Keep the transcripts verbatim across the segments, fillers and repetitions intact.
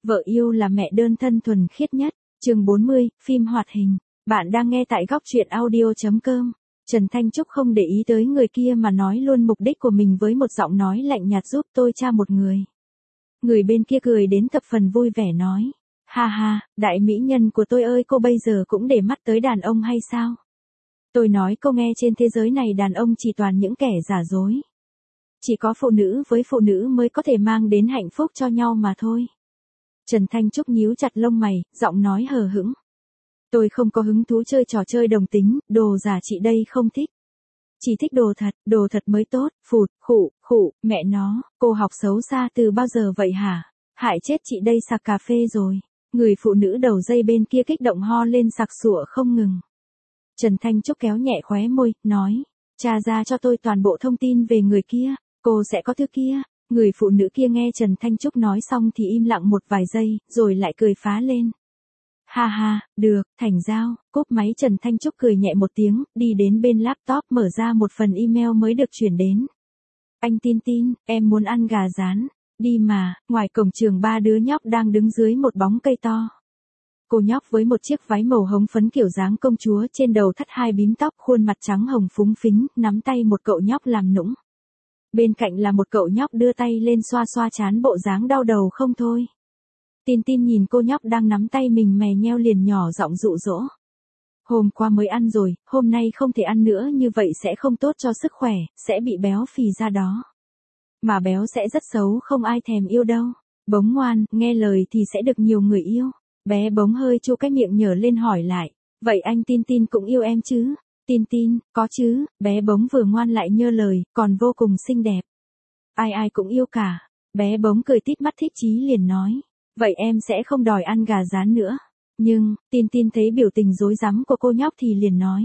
Vợ yêu là mẹ đơn thân thuần khiết nhất. Chương bốn mươi, phim hoạt hình. Bạn đang nghe tại góc truyện audio chấm com. Trần Thanh Trúc không để ý tới người kia mà nói luôn mục đích của mình với một giọng nói lạnh nhạt, giúp tôi tra một người. Người bên kia cười đến thập phần vui vẻ nói. Ha ha, đại mỹ nhân của tôi ơi, cô bây giờ cũng để mắt tới đàn ông hay sao? Tôi nói cô nghe, trên thế giới này đàn ông chỉ toàn những kẻ giả dối. Chỉ có phụ nữ với phụ nữ mới có thể mang đến hạnh phúc cho nhau mà thôi. Trần Thanh Trúc nhíu chặt lông mày, giọng nói hờ hững. Tôi không có hứng thú chơi trò chơi đồng tính, đồ giả chị đây không thích. Chỉ thích đồ thật, đồ thật mới tốt, phụt, khụ, khụ, mẹ nó, cô học xấu xa từ bao giờ vậy hả? Hại chết chị đây, sặc cà phê rồi. Người phụ nữ đầu dây bên kia kích động ho lên sặc sụa không ngừng. Trần Thanh Trúc kéo nhẹ khóe môi, nói, tra ra cho tôi toàn bộ thông tin về người kia, cô sẽ có thứ kia. Người phụ nữ kia nghe Trần Thanh Trúc nói xong thì im lặng một vài giây, rồi lại cười phá lên. Ha ha, được, thành giao. Cúp máy Trần Thanh Trúc cười nhẹ một tiếng, đi đến bên laptop mở ra một phần email mới được chuyển đến. Anh Tin Tin, em muốn ăn gà rán. Đi mà. Ngoài cổng trường ba đứa nhóc đang đứng dưới một bóng cây to. Cô nhóc với một chiếc váy màu hồng phấn kiểu dáng công chúa, trên đầu thắt hai bím tóc, khuôn mặt trắng hồng phúng phính, nắm tay một cậu nhóc làm nũng. Bên cạnh là một cậu nhóc đưa tay lên xoa xoa trán, bộ dáng đau đầu không thôi. Tin Tin nhìn cô nhóc đang nắm tay mình mè nheo liền nhỏ giọng dụ dỗ. Hôm qua mới ăn rồi, hôm nay không thể ăn nữa, như vậy sẽ không tốt cho sức khỏe, sẽ bị béo phì ra đó. Mà béo sẽ rất xấu, không ai thèm yêu đâu. Bống ngoan, nghe lời thì sẽ được nhiều người yêu. Bé Bống hơi chu cái miệng nhở lên hỏi lại. Vậy anh Tin Tin cũng yêu em chứ? Tin Tin, có chứ. Bé Bống vừa ngoan lại nhơ lời, còn vô cùng xinh đẹp. Ai ai cũng yêu cả. Bé Bống cười tít mắt thích chí liền nói. Vậy em sẽ không đòi ăn gà rán nữa. Nhưng, Tin Tin thấy biểu tình rối rắm của cô nhóc thì liền nói.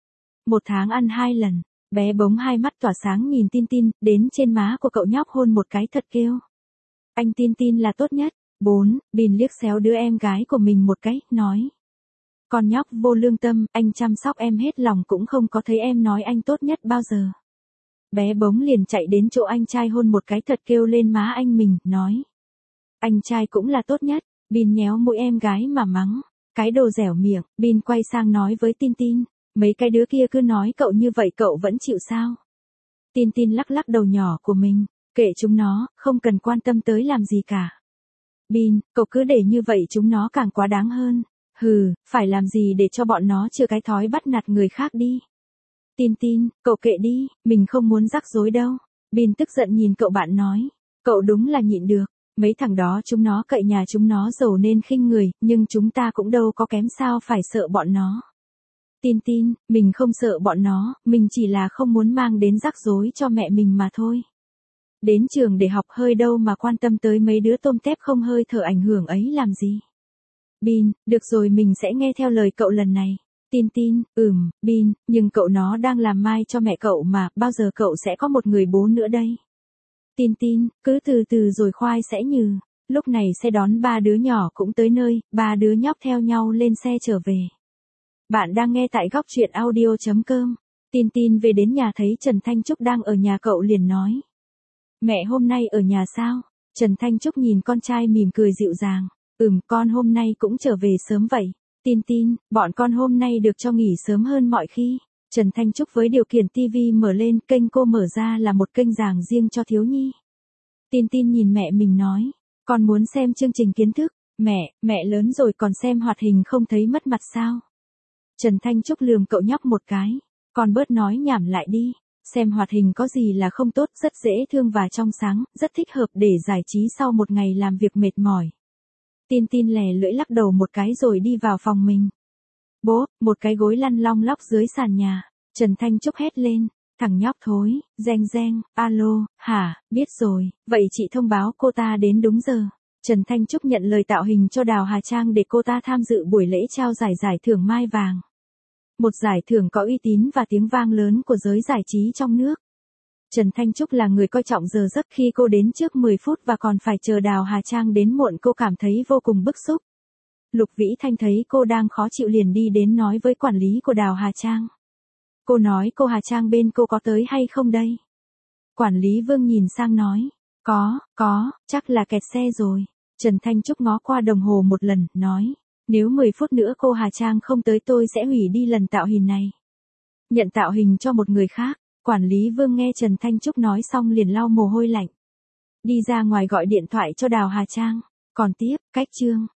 Một tháng ăn hai lần. Bé Bống hai mắt tỏa sáng nhìn Tin Tin, đến trên má của cậu nhóc hôn một cái thật kêu. Anh Tin Tin là tốt nhất. Bốn, Bin liếc xéo đứa em gái của mình một cái, nói. Con nhóc vô lương tâm, anh chăm sóc em hết lòng cũng không có thấy em nói anh tốt nhất bao giờ. Bé Bống liền chạy đến chỗ anh trai hôn một cái thật kêu lên má anh mình, nói. Anh trai cũng là tốt nhất. Bin nhéo mũi em gái mà mắng. Cái đồ dẻo miệng. Bin quay sang nói với Tin Tin. Mấy cái đứa kia cứ nói cậu như vậy cậu vẫn chịu sao? Tin Tin lắc lắc đầu nhỏ của mình. Kệ chúng nó, không cần quan tâm tới làm gì cả. Bin, cậu cứ để như vậy chúng nó càng quá đáng hơn. Hừ, phải làm gì để cho bọn nó chừa cái thói bắt nạt người khác đi. Tin Tin, cậu kệ đi, mình không muốn rắc rối đâu. Bin tức giận nhìn cậu bạn nói. Cậu đúng là nhịn được. Mấy thằng đó chúng nó cậy nhà chúng nó giàu nên khinh người, nhưng chúng ta cũng đâu có kém sao phải sợ bọn nó. Tin Tin, mình không sợ bọn nó, mình chỉ là không muốn mang đến rắc rối cho mẹ mình mà thôi. Đến trường để học hơi đâu mà quan tâm tới mấy đứa tôm tép không hơi thở ảnh hưởng ấy làm gì. Bin, được rồi, mình sẽ nghe theo lời cậu lần này. Tin Tin, ừm, Bin, nhưng cậu nó đang làm mai cho mẹ cậu mà, bao giờ cậu sẽ có một người bố nữa đây? Tin Tin, cứ từ từ rồi khoai sẽ nhừ. Lúc này xe đón ba đứa nhỏ cũng tới nơi, ba đứa nhóc theo nhau lên xe trở về. Bạn đang nghe tại góc truyện audio chấm com. Tin Tin về đến nhà thấy Trần Thanh Trúc đang ở nhà cậu liền nói. Mẹ hôm nay ở nhà sao? Trần Thanh Trúc nhìn con trai mỉm cười dịu dàng. Ừm, con hôm nay cũng trở về sớm vậy. Tin Tin, bọn con hôm nay được cho nghỉ sớm hơn mọi khi. Trần Thanh Trúc với điều khiển tivi mở lên, kênh cô mở ra là một kênh giảng riêng cho thiếu nhi. Tin Tin nhìn mẹ mình nói. Con muốn xem chương trình kiến thức. Mẹ, mẹ lớn rồi còn xem hoạt hình không thấy mất mặt sao? Trần Thanh Trúc lườm cậu nhóc một cái. Con bớt nói nhảm lại đi. Xem hoạt hình có gì là không tốt, rất dễ thương và trong sáng, rất thích hợp để giải trí sau một ngày làm việc mệt mỏi. Tin Tin lè lưỡi lắc đầu một cái rồi đi vào phòng mình. Bố, một cái gối lăn long lóc dưới sàn nhà. Trần Thanh Trúc hét lên. Thằng nhóc thối, reng reng, alo, hả, biết rồi, vậy chị thông báo cô ta đến đúng giờ. Trần Thanh Trúc nhận lời tạo hình cho Đào Hà Trang để cô ta tham dự buổi lễ trao giải giải thưởng Mai Vàng. Một giải thưởng có uy tín và tiếng vang lớn của giới giải trí trong nước. Trần Thanh Trúc là người coi trọng giờ giấc, khi cô đến trước mười phút và còn phải chờ Đào Hà Trang đến muộn cô cảm thấy vô cùng bức xúc. Lục Vĩ Thanh thấy cô đang khó chịu liền đi đến nói với quản lý của Đào Hà Trang. Cô nói cô Hà Trang bên cô có tới hay không đây? Quản lý Vương nhìn sang nói. Có, có, chắc là kẹt xe rồi. Trần Thanh Trúc ngó qua đồng hồ một lần, nói, nếu mười phút nữa cô Hà Trang không tới tôi sẽ hủy đi lần tạo hình này. Nhận tạo hình cho một người khác. Quản lý Vương nghe Trần Thanh Trúc nói xong liền lau mồ hôi lạnh. Đi ra ngoài gọi điện thoại cho Đào Hà Trang. Còn tiếp, cách chương.